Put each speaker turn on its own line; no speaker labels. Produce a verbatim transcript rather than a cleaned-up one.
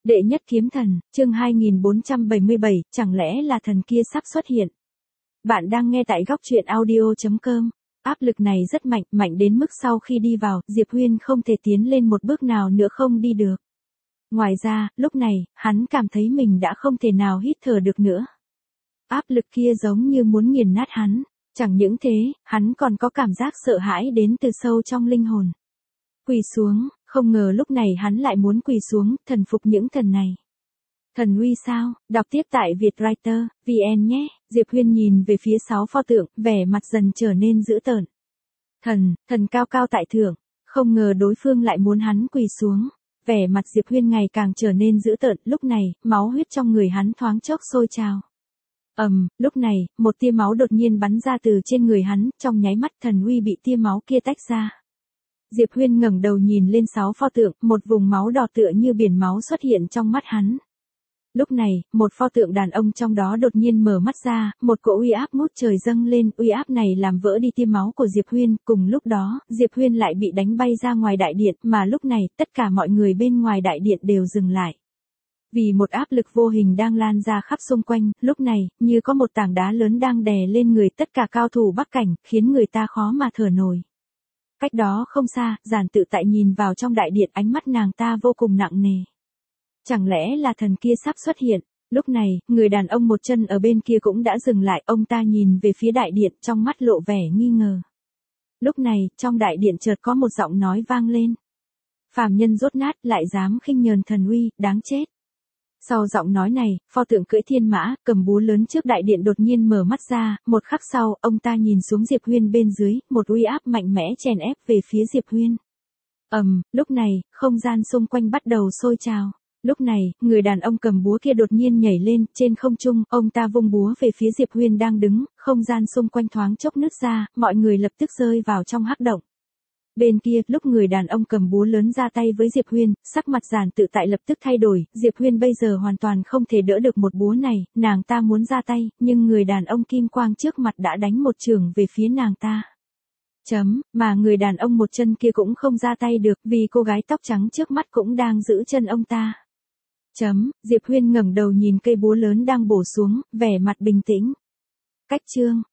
Đệ nhất kiếm thần, chương hai nghìn bốn trăm bảy mươi bảy, chẳng lẽ là thần kia sắp xuất hiện? Bạn đang nghe tại góc truyện audio chấm com. Áp lực này rất mạnh, mạnh đến mức sau khi đi vào, Diệp Huyên không thể tiến lên một bước nào nữa, không đi được. Ngoài ra, lúc này, hắn cảm thấy mình đã không thể nào hít thở được nữa. Áp lực kia giống như muốn nghiền nát hắn. Chẳng những thế, hắn còn có cảm giác sợ hãi đến từ sâu trong linh hồn. Quỳ xuống, không ngờ lúc này hắn lại muốn quỳ xuống, thần phục những thần này. Thần uy sao? Đọc tiếp tại Vietwriter, vn nhé. Diệp Huyên nhìn về phía sáu pho tượng, vẻ mặt dần trở nên dữ tợn. Thần, thần cao cao tại thượng, không ngờ đối phương lại muốn hắn quỳ xuống. Vẻ mặt Diệp Huyên ngày càng trở nên dữ tợn, lúc này, máu huyết trong người hắn thoáng chốc sôi trào. Ầm, um, lúc này, một tia máu đột nhiên bắn ra từ trên người hắn, trong nháy mắt thần uy bị tia máu kia tách ra. Diệp Huyên ngẩng đầu nhìn lên sáu pho tượng, một vùng máu đỏ tựa như biển máu xuất hiện trong mắt hắn. Lúc này, một pho tượng đàn ông trong đó đột nhiên mở mắt ra, một cỗ uy áp ngút trời dâng lên, uy áp này làm vỡ đi tia máu của Diệp Huyên, cùng lúc đó, Diệp Huyên lại bị đánh bay ra ngoài đại điện, mà lúc này, tất cả mọi người bên ngoài đại điện đều dừng lại. Vì một áp lực vô hình đang lan ra khắp xung quanh, lúc này, như có một tảng đá lớn đang đè lên người tất cả cao thủ Bắc Cảnh, khiến người ta khó mà thở nổi. Cách đó không xa, Giản Tự Tại nhìn vào trong đại điện, ánh mắt nàng ta vô cùng nặng nề. Chẳng lẽ là thần kia sắp xuất hiện? Lúc này, người đàn ông một chân ở bên kia cũng đã dừng lại, ông ta nhìn về phía đại điện, trong mắt lộ vẻ nghi ngờ. Lúc này, trong đại điện chợt có một giọng nói vang lên. Phàm nhân dốt nát, lại dám khinh nhờn thần uy, đáng chết. Sau giọng nói này, pho tượng cưỡi thiên mã, cầm búa lớn trước đại điện đột nhiên mở mắt ra, một khắc sau, ông ta nhìn xuống Diệp Huyên bên dưới, một uy áp mạnh mẽ chèn ép về phía Diệp Huyên. Ầm, um, lúc này, không gian xung quanh bắt đầu sôi trào. Lúc này, người đàn ông cầm búa kia đột nhiên nhảy lên, trên không trung, ông ta vung búa về phía Diệp Huyên đang đứng, không gian xung quanh thoáng chốc nứt ra, mọi người lập tức rơi vào trong hắc động. Bên kia, lúc người đàn ông cầm búa lớn ra tay với Diệp Huyên, sắc mặt Giản Tự Tại lập tức thay đổi, Diệp Huyên bây giờ hoàn toàn không thể đỡ được một búa này, nàng ta muốn ra tay, nhưng người đàn ông kim quang trước mặt đã đánh một chưởng về phía nàng ta. Chấm, mà người đàn ông một chân kia cũng không ra tay được, vì cô gái tóc trắng trước mắt cũng đang giữ chân ông ta. Chấm, Diệp Huyên ngẩng đầu nhìn cây búa lớn đang bổ xuống, vẻ mặt bình tĩnh. Cách chương,